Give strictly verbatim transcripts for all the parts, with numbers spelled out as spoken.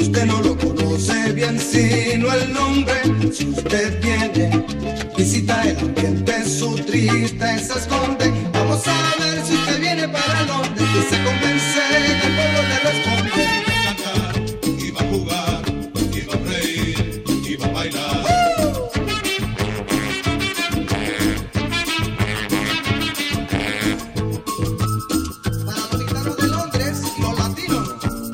usted no lo conoce bien, sino el nombre. Si usted viene, visita el ambiente, su tristeza esconde. Vamos a ver si usted viene para Londres y se convence que el pueblo le responde. Iba a cantar, iba a jugar, iba a reír, iba a bailar. Para los gitanos de Londres y los latinos.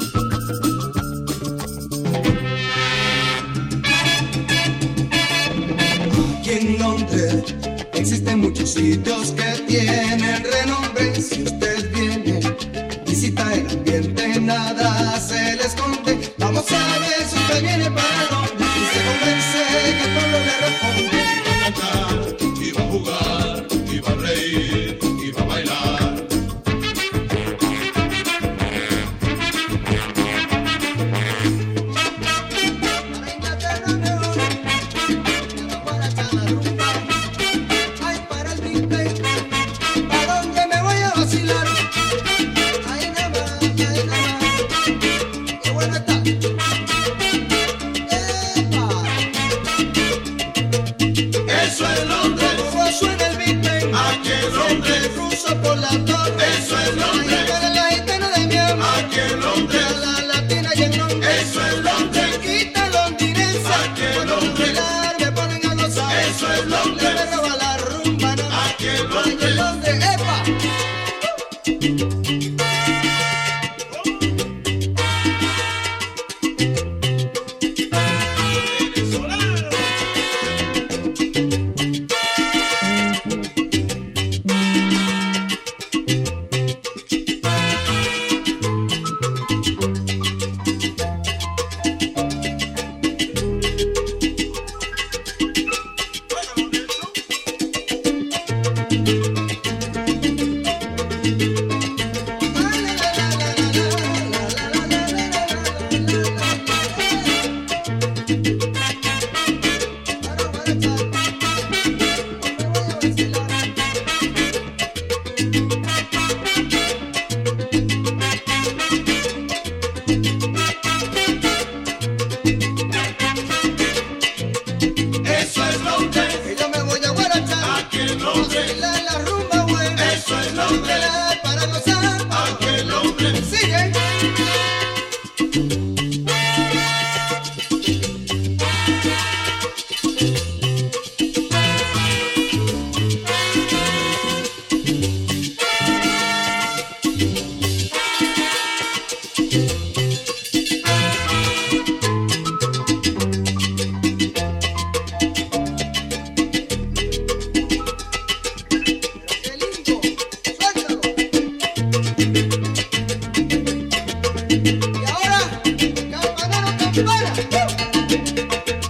Aquí en Londres existen muchos sitios que tienen renombre. Si usted viene, visita el ambiente, nada se le esconde. Vamos a ver si usted viene para Londres y se convence que el pueblo le responde. Iba a cantar, iba a jugar, iba a reír, iba a bailar. Para Inglaterra me voy, me voy para echar la rumba. Ay, para el Big Ben, ¿a dónde me voy a vacilar? Ay, nada más, ay, nada más, qué bueno está. ¡Epa! Eso es Londres, Como suena el Big Ben, aquí en Londres. el ruso por la torre. Eso es Londres. Ahí para la gitana de mi amor, Aquí en Londres. a la latina y en Londres. Eso es Londres. Chiquita londinense, Aquí en cuando Londres. bailar me ponen a gozar. Eso es Londres. Le roba la rumba, no. Aquí en Aquí Londres. en Londres, ¡epa! Eso es Londres, Que yo me voy a guarachar, aquí en a Londres. bailar la rumba buena. Eso es Londres, Bailar para gozar. aquí en Londres. Sigue. Qué lindo. Suéltalo. Y ahora, campanero, campana. ¡Uh!